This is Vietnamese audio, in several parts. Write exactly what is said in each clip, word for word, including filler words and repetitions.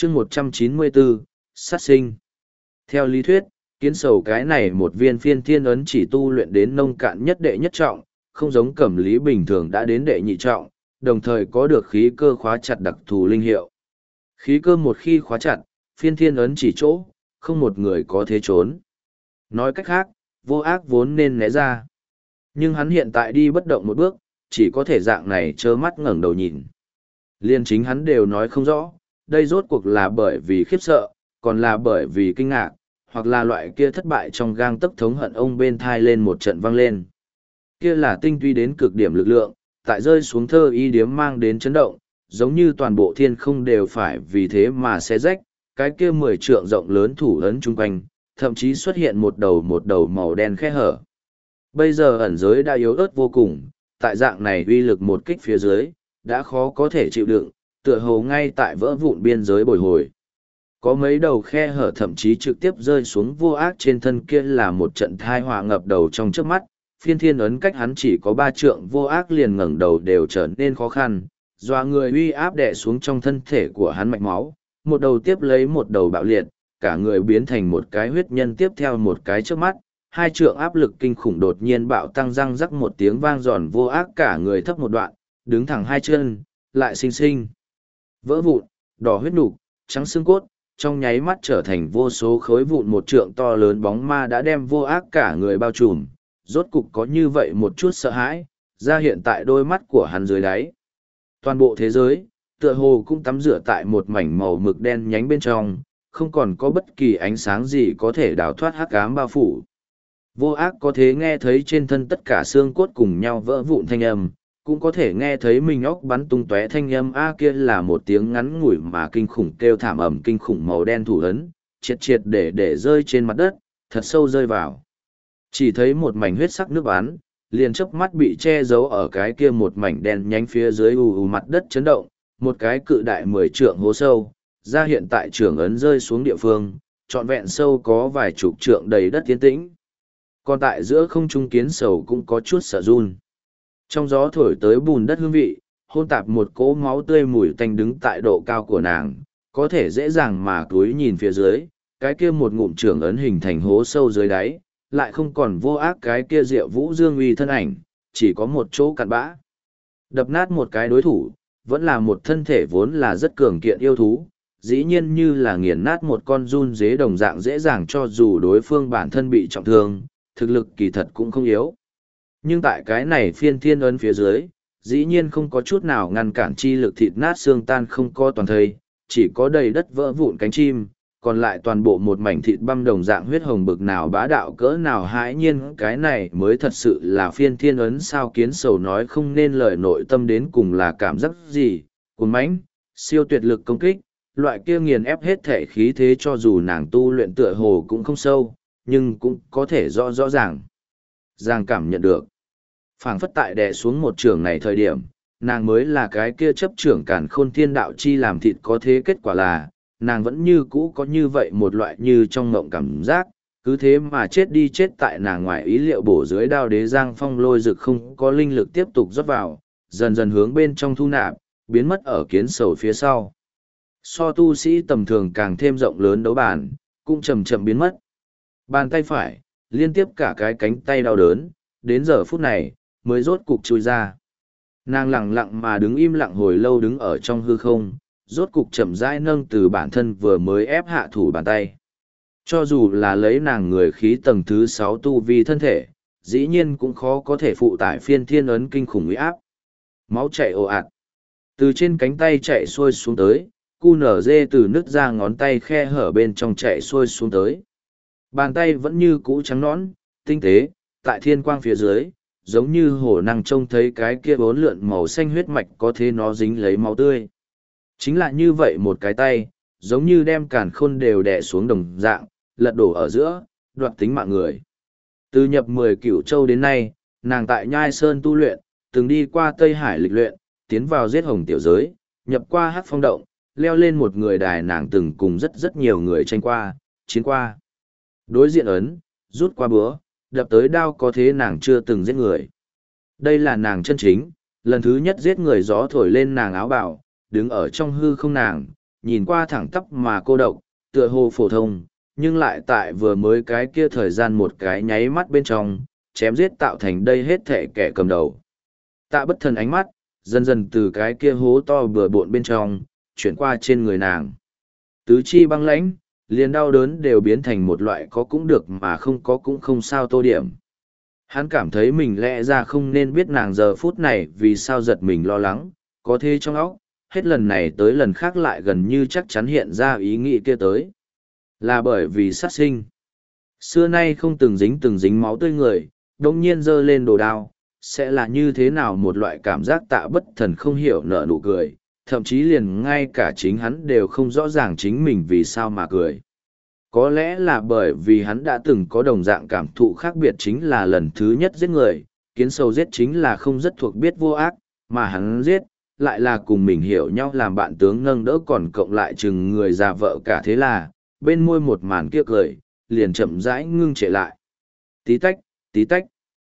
chương một trăm chín mươi bốn, sát sinh. Theo lý thuyết, kiến sầu cái này một viên phiên thiên ấn chỉ tu luyện đến nông cạn nhất đệ nhất trọng, không giống cẩm lý bình thường đã đến đệ nhị trọng, đồng thời có được khí cơ khóa chặt đặc thù linh hiệu. Khí cơ một khi khóa chặt, phiên thiên ấn chỉ chỗ, không một người có thể trốn. Nói cách khác, vô ác vốn nên né ra. Nhưng hắn hiện tại đi bất động một bước, chỉ có thể dạng này trơ mắt ngẩng đầu nhìn. Liên chính hắn đều nói không rõ, đây rốt cuộc là bởi vì khiếp sợ, còn là bởi vì kinh ngạc, hoặc là loại kia thất bại trong gang tấc thống hận ông bên thai lên một trận vang lên. Kia là tinh tuy đến cực điểm lực lượng, tại rơi xuống thơ y điếm mang đến chấn động, giống như toàn bộ thiên không đều phải vì thế mà xé rách, cái kia mười trượng rộng lớn thủ ấn chung quanh, thậm chí xuất hiện một đầu một đầu màu đen khe hở. Bây giờ ẩn giới đã yếu ớt vô cùng, tại dạng này uy lực một kích phía dưới, đã khó có thể chịu đựng, tựa hồ ngay tại vỡ vụn biên giới bồi hồi. Có mấy đầu khe hở thậm chí trực tiếp rơi xuống vô ác trên thân kia là một trận thai họa ngập đầu trong trước mắt, phiên thiên ấn cách hắn chỉ có ba trượng vô ác liền ngẩng đầu đều trở nên khó khăn, doa người uy áp đè xuống trong thân thể của hắn mạch máu, một đầu tiếp lấy một đầu bạo liệt, cả người biến thành một cái huyết nhân tiếp theo một cái trước mắt, hai trượng áp lực kinh khủng đột nhiên bạo tăng răng rắc một tiếng vang giòn vô ác cả người thấp một đoạn, đứng thẳng hai chân, lại xinh xinh. Vỡ vụn, đỏ huyết nục, trắng xương cốt, trong nháy mắt trở thành vô số khối vụn một trượng to lớn bóng ma đã đem vô ác cả người bao trùm, rốt cục có như vậy một chút sợ hãi, ra hiện tại đôi mắt của hắn dưới đáy. Toàn bộ thế giới, tựa hồ cũng tắm rửa tại một mảnh màu mực đen nhánh bên trong, không còn có bất kỳ ánh sáng gì có thể đào thoát hắc ám bao phủ. Vô ác có thể nghe thấy trên thân tất cả xương cốt cùng nhau vỡ vụn thanh âm, cũng có thể nghe thấy mình óc bắn tung tóe thanh âm a kia là một tiếng ngắn ngủi mà kinh khủng kêu thảm ẩm kinh khủng màu đen thủ ấn, triệt triệt để để rơi trên mặt đất, thật sâu rơi vào. Chỉ thấy một mảnh huyết sắc nước bắn, liền chớp mắt bị che giấu ở cái kia một mảnh đen nhánh phía dưới ù ù mặt đất chấn động, một cái cự đại mười trượng hố sâu, ra hiện tại trường ấn rơi xuống địa phương, trọn vẹn sâu có vài chục trượng đầy đất tiến tĩnh. Còn tại giữa không trung kiến sầu cũng có chút sợ run. Trong gió thổi tới bùn đất hương vị, hôn tạp một cỗ máu tươi mùi tanh đứng tại độ cao của nàng, có thể dễ dàng mà cúi nhìn phía dưới, cái kia một ngụm trưởng ấn hình thành hố sâu dưới đáy, lại không còn vô ác cái kia diệu vũ dương uy thân ảnh, chỉ có một chỗ cặn bã. Đập nát một cái đối thủ, vẫn là một thân thể vốn là rất cường kiện yêu thú, dĩ nhiên như là nghiền nát một con run dế đồng dạng dễ dàng cho dù đối phương bản thân bị trọng thương, thực lực kỳ thật cũng không yếu. Nhưng tại cái này phiên thiên ấn phía dưới, dĩ nhiên không có chút nào ngăn cản chi lực thịt nát xương tan không có toàn thây, chỉ có đầy đất vỡ vụn cánh chim, còn lại toàn bộ một mảnh thịt băm đồng dạng huyết hồng bực nào bá đạo cỡ nào hãi nhiên cái này mới thật sự là phiên thiên ấn sao kiến sầu nói không nên lời nội tâm đến cùng là cảm giác gì, cuốn mãnh, siêu tuyệt lực công kích, loại kia nghiền ép hết thể khí thế cho dù nàng tu luyện tựa hồ cũng không sâu, nhưng cũng có thể rõ rõ ràng. Giang cảm nhận được. Phảng phất tại đè xuống một trường này thời điểm, nàng mới là cái kia chấp trưởng càn khôn thiên đạo chi làm thịt có thế kết quả là, nàng vẫn như cũ có như vậy một loại như trong ngộng cảm giác, cứ thế mà chết đi chết tại nàng ngoài ý liệu bổ dưới đao đế giang phong lôi rực không có linh lực tiếp tục rót vào, dần dần hướng bên trong thu nạp, biến mất ở kiến sầu phía sau. So tu sĩ tầm thường càng thêm rộng lớn đấu bàn, cũng chậm chậm biến mất. Bàn tay phải, liên tiếp cả cái cánh tay đau đớn, đến giờ phút này, mới rốt cục chui ra. Nàng lặng lặng mà đứng im lặng hồi lâu đứng ở trong hư không, rốt cục chậm rãi nâng từ bản thân vừa mới ép hạ thủ bàn tay. Cho dù là lấy nàng người khí tầng thứ sáu tu vi thân thể, dĩ nhiên cũng khó có thể phụ tải phiên thiên ấn kinh khủng uy áp. Máu chảy ồ ạt. Từ trên cánh tay chạy xuôi xuống tới, cu nở dê từ nứt ra ngón tay khe hở bên trong chạy xuôi xuống tới. Bàn tay vẫn như cũ trắng nõn, tinh tế, tại thiên quang phía dưới, giống như hổ năng trông thấy cái kia bốn lượn màu xanh huyết mạch có thế nó dính lấy máu tươi. Chính là như vậy một cái tay, giống như đem càn khôn đều đè xuống đồng dạng, lật đổ ở giữa, đoạt tính mạng người. Từ nhập mười cửu châu đến nay, nàng tại Nhai Sơn tu luyện, từng đi qua Tây Hải lịch luyện, tiến vào giết hồng tiểu giới, nhập qua hát phong động, leo lên một người đài nàng từng cùng rất rất nhiều người tranh qua, chiến qua. Đối diện ấn, rút qua búa, đập tới đao có thế nàng chưa từng giết người. Đây là nàng chân chính, lần thứ nhất giết người gió thổi lên nàng áo bào, đứng ở trong hư không nàng, nhìn qua thẳng tắp mà cô độc, tựa hồ phổ thông, nhưng lại tại vừa mới cái kia thời gian một cái nháy mắt bên trong, chém giết tạo thành đây hết thể kẻ cầm đầu. Tạ bất thần ánh mắt, dần dần từ cái kia hố to bừa bộn bên trong, chuyển qua trên người nàng. Tứ chi băng lãnh, liền đau đớn đều biến thành một loại có cũng được mà không có cũng không sao tô điểm. Hắn cảm thấy mình lẽ ra không nên biết nàng giờ phút này vì sao giật mình lo lắng, có thế trong óc, hết lần này tới lần khác lại gần như chắc chắn hiện ra ý nghĩ kia tới. Là bởi vì sát sinh. Xưa nay không từng dính từng dính máu tươi người, đồng nhiên giơ lên đồ đao, sẽ là như thế nào một loại cảm giác tạ bất thần không hiểu nở nụ cười, thậm chí liền ngay cả chính hắn đều không rõ ràng chính mình vì sao mà cười. Có lẽ là bởi vì hắn đã từng có đồng dạng cảm thụ khác biệt chính là lần thứ nhất giết người, kiến sâu giết chính là không rất thuộc biết vô ác, mà hắn giết, lại là cùng mình hiểu nhau làm bạn tướng nâng đỡ còn cộng lại chừng người già vợ cả thế là, bên môi một màn kia cười, liền chậm rãi ngưng trệ lại. Tí tách, tí tách.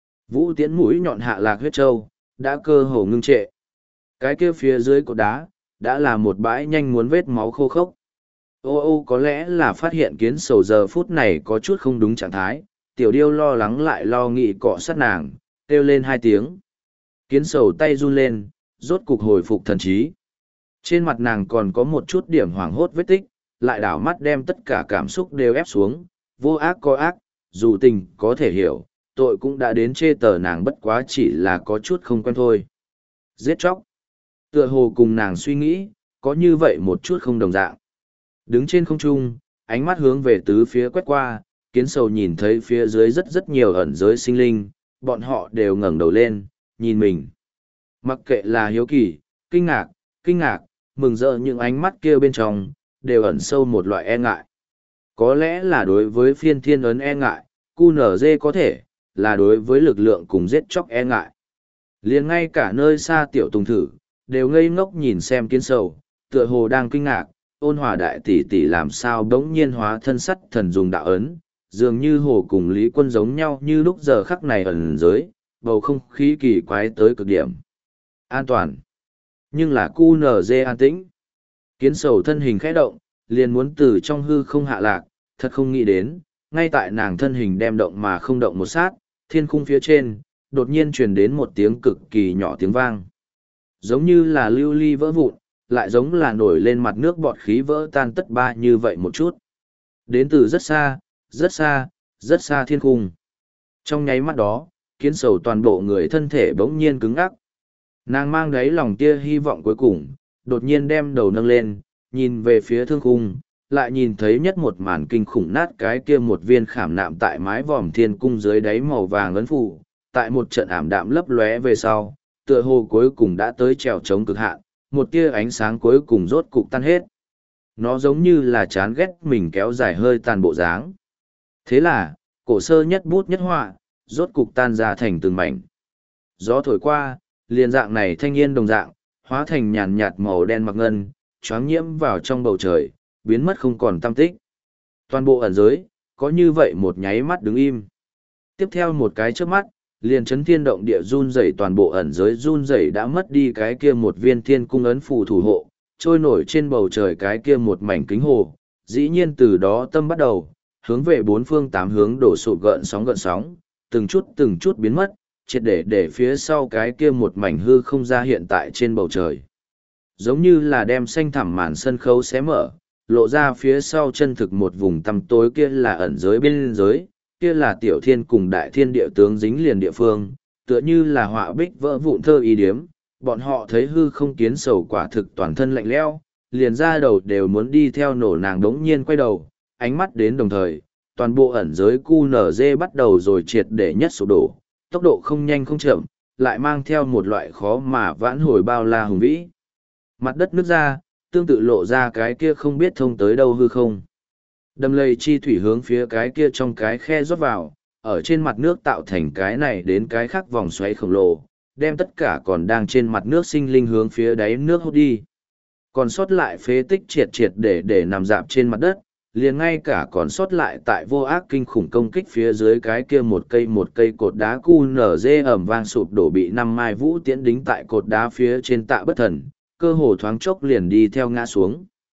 Vũ tiễn mũi nhọn hạ lạc huyết châu, đã cơ hồ ngưng trệ. Cái kia phía dưới cột đá, đã là một bãi nhanh muốn vết máu khô khốc. Ô ô có lẽ là phát hiện kiến sầu giờ phút này có chút không đúng trạng thái, tiểu điêu lo lắng lại lo nghĩ cọ sát nàng, kêu lên hai tiếng. Kiến sầu tay run lên, rốt cục hồi phục thần trí. Trên mặt nàng còn có một chút điểm hoảng hốt vết tích, lại đảo mắt đem tất cả cảm xúc đều ép xuống, vô ác có ác, dù tình có thể hiểu, tội cũng đã đến chê tờ nàng bất quá chỉ là có chút không quen thôi. Giết chóc. Tựa hồ cùng nàng suy nghĩ, có như vậy một chút không đồng dạng. Đứng trên không trung, ánh mắt hướng về tứ phía quét qua, kiến sầu nhìn thấy phía dưới rất rất nhiều ẩn giới sinh linh, bọn họ đều ngẩng đầu lên, nhìn mình. Mặc kệ là hiếu kỳ, kinh ngạc, kinh ngạc, mừng rỡ những ánh mắt kia bên trong, đều ẩn sâu một loại e ngại. Có lẽ là đối với phiên thiên ấn e ngại, cu nở dê có thể, là đối với lực lượng cùng giết chóc e ngại. Liền ngay cả nơi xa tiểu tùng thử, đều ngây ngốc nhìn xem kiến sầu, tựa hồ đang kinh ngạc, ôn hòa đại tỷ tỷ làm sao đống nhiên hóa thân sắt thần dùng đạo ấn, dường như hồ cùng lý quân giống nhau như lúc giờ khắc này ẩn giới, bầu không khí kỳ quái tới cực điểm. An toàn. Nhưng là cu nở dê an tĩnh. Kiến sầu thân hình khẽ động, liền muốn từ trong hư không hạ lạc, thật không nghĩ đến, ngay tại nàng thân hình đem động mà không động một sát, thiên khung phía trên, đột nhiên truyền đến một tiếng cực kỳ nhỏ tiếng vang. Giống như là lưu ly vỡ vụn, lại giống là nổi lên mặt nước bọt khí vỡ tan tất ba như vậy một chút. Đến từ rất xa, rất xa, rất xa thiên khung. Trong nháy mắt đó, kiến sầu toàn bộ người thân thể bỗng nhiên cứng ngắc. Nàng mang đáy lòng tia hy vọng cuối cùng, đột nhiên đem đầu nâng lên, nhìn về phía thương khung, lại nhìn thấy nhất một màn kinh khủng nát cái kia một viên khảm nạm tại mái vòm thiên cung dưới đáy màu vàng ấn phủ, tại một trận ảm đạm lấp lóe về sau, tựa hồ cuối cùng đã tới trèo chống cực hạn, một tia ánh sáng cuối cùng rốt cục tan hết. Nó giống như là chán ghét mình kéo dài hơi tàn bộ dáng. Thế là, cổ sơ nhất bút nhất họa, rốt cục tan ra thành từng mảnh. Gió thổi qua, liền dạng này thanh niên đồng dạng, hóa thành nhàn nhạt màu đen mặc ngân, choáng nhiễm vào trong bầu trời, biến mất không còn tăm tích. Toàn bộ ẩn giới, có như vậy một nháy mắt đứng im. Tiếp theo một cái trước mắt, liền chấn thiên động địa run rẩy toàn bộ ẩn giới run rẩy đã mất đi cái kia một viên thiên cung ấn phù thủ hộ, trôi nổi trên bầu trời cái kia một mảnh kính hồ, dĩ nhiên từ đó tâm bắt đầu, hướng về bốn phương tám hướng đổ sụp gợn sóng gợn sóng, từng chút từng chút biến mất, triệt để để phía sau cái kia một mảnh hư không ra hiện tại trên bầu trời. Giống như là đem xanh thẳm màn sân khấu xé mở, lộ ra phía sau chân thực một vùng tăm tối kia là ẩn giới bên giới, kia là tiểu thiên cùng đại thiên địa tướng dính liền địa phương, tựa như là họa bích vỡ vụn thơ ý điếm, bọn họ thấy hư không kiến sầu quả thực toàn thân lạnh lẽo, liền ra đầu đều muốn đi theo nổ nàng đống nhiên quay đầu, ánh mắt đến đồng thời, toàn bộ ẩn giới cu nở dê bắt đầu rồi triệt để nhất sụp đổ, tốc độ không nhanh không chậm, lại mang theo một loại khó mà vãn hồi bao la hùng vĩ. Mặt đất nứt ra, tương tự lộ ra cái kia không biết thông tới đâu hư không. Đầm lầy chi thủy hướng phía cái kia trong cái khe rót vào, ở trên mặt nước tạo thành cái này đến cái khác vòng xoáy khổng lồ, đem tất cả còn đang trên mặt nước sinh linh hướng phía đáy nước hút đi. Còn sót lại phế tích triệt triệt để để nằm dạp trên mặt đất, liền ngay cả còn sót lại tại vô ác kinh khủng công kích phía dưới cái kia một cây một cây cột đá cu nở dê ẩm vang sụp đổ bị năm mai vũ tiễn đính tại cột đá phía trên tạ bất thần, cơ hồ thoáng chốc liền đi theo ngã xuống.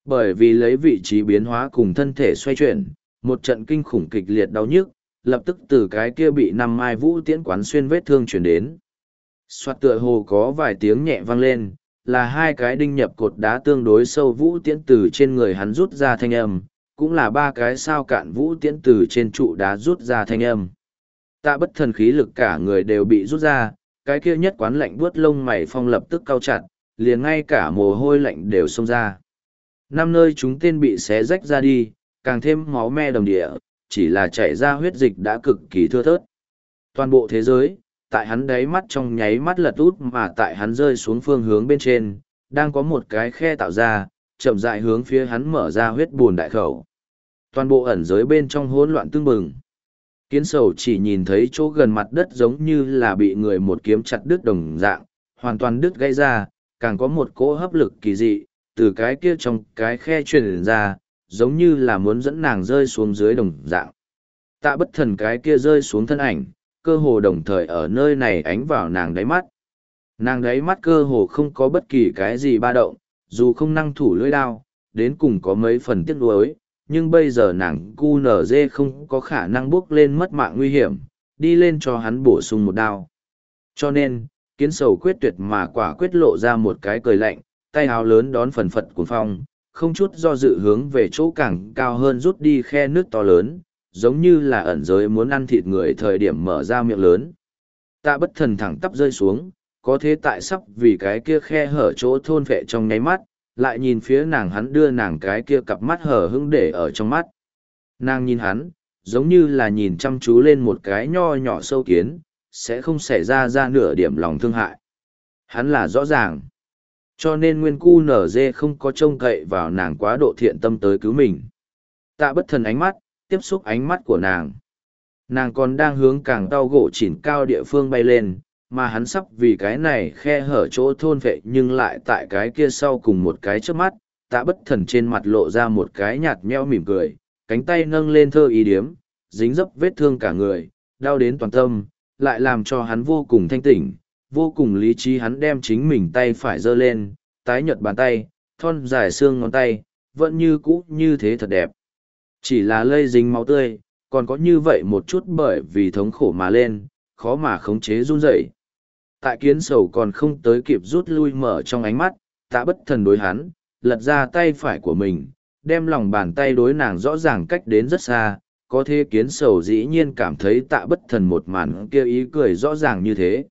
Bởi vì lấy vị trí biến hóa cùng thân thể xoay chuyển, một trận kinh khủng kịch liệt đau nhức, lập tức từ cái kia bị năm mai vũ tiễn quán xuyên vết thương chuyển đến. Soạt tựa hồ có vài tiếng nhẹ vang lên, là hai cái đinh nhập cột đá tương đối sâu vũ tiễn từ trên người hắn rút ra thanh âm, cũng là ba cái sao cạn vũ tiễn từ trên trụ đá rút ra thanh âm. Tạ Bất Thần khí lực cả người đều bị rút ra, cái kia nhất quán lạnh buốt lông mày phong lập tức cau chặt, liền ngay cả mồ hôi lạnh đều xông ra. Năm nơi chúng tên bị xé rách ra đi, càng thêm máu me đồng địa, chỉ là chảy ra huyết dịch đã cực kỳ thưa thớt. Toàn bộ thế giới, tại hắn đáy mắt trong nháy mắt lật út mà tại hắn rơi xuống phương hướng bên trên, đang có một cái khe tạo ra, chậm rãi hướng phía hắn mở ra huyết buồn đại khẩu. Toàn bộ ẩn giới bên trong hỗn loạn tương bừng. Kiến sầu chỉ nhìn thấy chỗ gần mặt đất giống như là bị người một kiếm chặt đứt đồng dạng, hoàn toàn đứt gãy ra, càng có một cỗ hấp lực kỳ dị, từ cái kia trong cái khe truyền ra, giống như là muốn dẫn nàng rơi xuống dưới đồng dạng. Tạ Bất Thần cái kia rơi xuống thân ảnh, cơ hồ đồng thời ở nơi này ánh vào nàng đáy mắt. Nàng đáy mắt cơ hồ không có bất kỳ cái gì ba động, dù không năng thủ lưỡi đao, đến cùng có mấy phần tiếc nuối, nhưng bây giờ nàng cu nở dê không có khả năng bước lên mất mạng nguy hiểm, đi lên cho hắn bổ sung một đao. Cho nên, kiến sầu quyết tuyệt mà quả quyết lộ ra một cái cười lạnh, tay áo lớn đón phần phật cuồng phong, không chút do dự hướng về chỗ càng cao hơn rút đi khe nước to lớn, giống như là ẩn giới muốn ăn thịt người thời điểm mở ra miệng lớn. Tạ Bất Thần thẳng tắp rơi xuống, có thế tại sắp vì cái kia khe hở chỗ thôn vệ trong nháy mắt, lại nhìn phía nàng hắn đưa nàng cái kia cặp mắt hở hững để ở trong mắt. Nàng nhìn hắn, giống như là nhìn chăm chú lên một cái nho nhỏ sâu kiến, sẽ không xảy ra ra nửa điểm lòng thương hại. Hắn là rõ ràng. Cho nên nguyên cu nở dê không có trông cậy vào nàng quá độ thiện tâm tới cứu mình. Tạ Bất Thần ánh mắt, tiếp xúc ánh mắt của nàng. Nàng còn đang hướng càng tao gỗ chỉn cao địa phương bay lên, mà hắn sắp vì cái này khe hở chỗ thôn vệ nhưng lại tại cái kia sau cùng một cái trước mắt, Tạ Bất Thần trên mặt lộ ra một cái nhạt nhẽo mỉm cười, cánh tay nâng lên thơ ý điếm, dính dấp vết thương cả người, đau đến toàn tâm, lại làm cho hắn vô cùng thanh tỉnh, vô cùng lý trí. Hắn đem chính mình tay phải giơ lên, tái nhợt bàn tay, thon dài xương ngón tay, vẫn như cũ như thế thật đẹp. Chỉ là lây dính máu tươi, còn có như vậy một chút bởi vì thống khổ mà lên, khó mà khống chế run rẩy. Tại kiến sầu còn không tới kịp rút lui mở trong ánh mắt, Tạ Bất Thần đối hắn, lật ra tay phải của mình, đem lòng bàn tay đối nàng rõ ràng cách đến rất xa, có thế kiến sầu dĩ nhiên cảm thấy Tạ Bất Thần một màn kia ý cười rõ ràng như thế.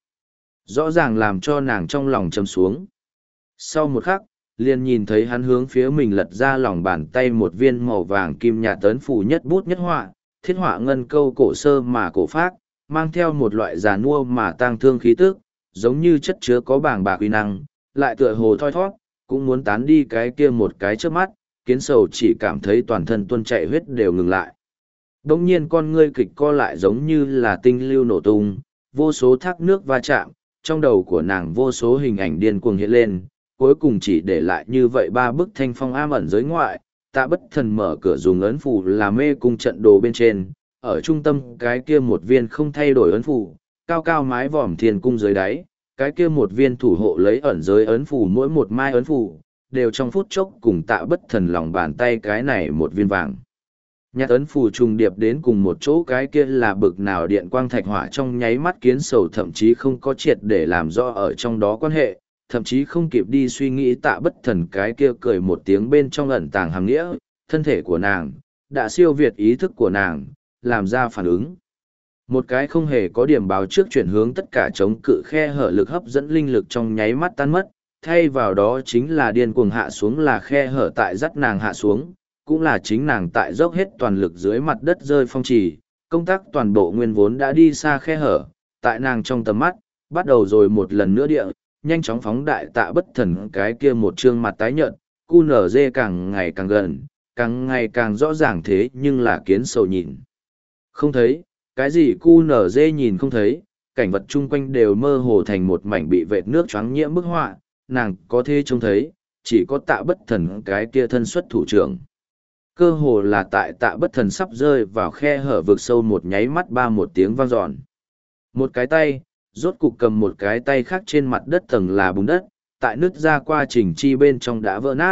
Rõ ràng làm cho nàng trong lòng châm xuống. Sau một khắc, liền nhìn thấy hắn hướng phía mình lật ra lòng bàn tay một viên màu vàng kim nhạt tấn phủ nhất bút nhất họa, thiết họa ngân câu cổ sơ mà cổ phác, mang theo một loại già nua mà tang thương khí tức, giống như chất chứa có bảng bạc uy năng, lại tựa hồ thoi thoát, cũng muốn tán đi cái kia một cái trước mắt, kiến sầu chỉ cảm thấy toàn thân tuôn chạy huyết đều ngừng lại. Đông nhiên con ngươi kịch co lại giống như là tinh lưu nổ tung, vô số thác nước va chạm, trong đầu của nàng vô số hình ảnh điên cuồng hiện lên, cuối cùng chỉ để lại như vậy ba bức thanh phong am ẩn giới ngoại. Tạ Bất Thần mở cửa dùng ấn phù là mê cung trận đồ bên trên, ở trung tâm cái kia một viên không thay đổi ấn phù, cao cao mái vòm thiên cung dưới đáy, cái kia một viên thủ hộ lấy ẩn giới ấn phù, mỗi một mai ấn phù đều trong phút chốc cùng Tạ Bất Thần lòng bàn tay cái này một viên vàng. Nhặt ấn phù trùng điệp đến cùng một chỗ, cái kia là bực nào điện quang thạch hỏa, trong nháy mắt kiến sầu thậm chí không có triệt để làm rõ ở trong đó quan hệ, thậm chí không kịp đi suy nghĩ Tạ Bất Thần cái kia cười một tiếng bên trong ẩn tàng hàm nghĩa, thân thể của nàng đã siêu việt ý thức của nàng, làm ra phản ứng. Một cái không hề có điểm báo trước chuyển hướng tất cả chống cự khe hở lực hấp dẫn linh lực trong nháy mắt tan mất, thay vào đó chính là điên cuồng hạ xuống, là khe hở tại dắt nàng hạ xuống, cũng là chính nàng tại dốc hết toàn lực dưới mặt đất rơi phong trì, công tác toàn bộ nguyên vốn đã đi xa khe hở, tại nàng trong tầm mắt, bắt đầu rồi một lần nữa địa, nhanh chóng phóng đại. Tạ Bất Thần cái kia một trương mặt tái nhợt, cu nở dê càng ngày càng gần, càng ngày càng rõ ràng, thế nhưng là kiến sầu nhìn không thấy, cái gì cu nở dê nhìn không thấy, cảnh vật chung quanh đều mơ hồ thành một mảnh bị vệt nước choáng nhiễm bức họa, nàng có thể trông thấy, chỉ có Tạ Bất Thần cái kia thân xuất thủ trưởng. Cơ hồ là tại Tạ Bất Thần sắp rơi vào khe hở vực sâu một nháy mắt, ba một tiếng vang dọn. Một cái tay, rốt cục cầm một cái tay khác trên mặt đất tầng là bùn đất, tại nứt ra qua trình chi bên trong đã vỡ nát,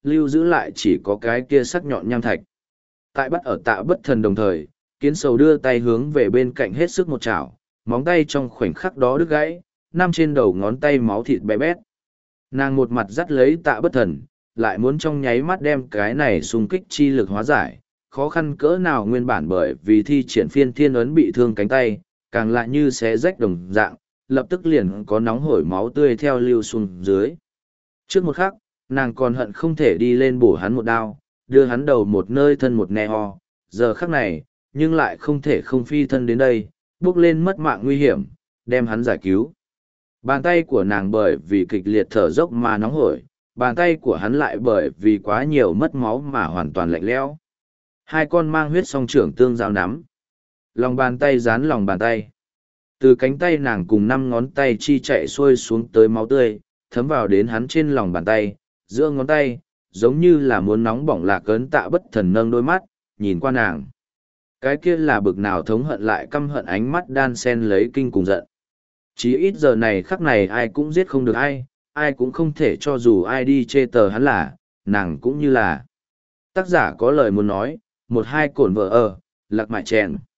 lưu giữ lại chỉ có cái kia sắc nhọn nham thạch. Tại bắt ở tạ bất thần đồng thời, kiến sầu đưa tay hướng về bên cạnh hết sức một chảo, móng tay trong khoảnh khắc đó đứt gãy, nằm trên đầu ngón tay máu thịt bé bét. Nàng một mặt dắt lấy tạ bất thần, lại muốn trong nháy mắt đem cái này xung kích chi lực hóa giải, khó khăn cỡ nào nguyên bản bởi vì thi triển phiên thiên ấn bị thương cánh tay, càng lại như xé rách đồng dạng, lập tức liền có nóng hổi máu tươi theo lưu xuống dưới. Trước một khắc, nàng còn hận không thể đi lên bổ hắn một đao, đưa hắn đầu một nơi thân một nè ho, giờ khắc này, nhưng lại không thể không phi thân đến đây, bước lên mất mạng nguy hiểm, đem hắn giải cứu. Bàn tay của nàng bởi vì kịch liệt thở dốc mà nóng hổi, bàn tay của hắn lại bởi vì quá nhiều mất máu mà hoàn toàn lạnh lẽo. Hai con mang huyết song trưởng tương giao nắm. Lòng bàn tay dán lòng bàn tay. Từ cánh tay nàng cùng năm ngón tay chi chạy xuôi xuống tới máu tươi, thấm vào đến hắn trên lòng bàn tay, giữa ngón tay, giống như là muốn nóng bỏng lạc ấn tạ bất thần nâng đôi mắt, nhìn qua nàng. Cái kia là bực nào thống hận lại căm hận ánh mắt đan sen lấy kinh cùng giận. Chỉ ít giờ này khắc này ai cũng giết không được ai, ai cũng không thể cho dù ai đi chê tờ hắn là, nàng cũng như là. Tác giả có lời muốn nói, một hai cổn vợ ở, lạc mại chèn.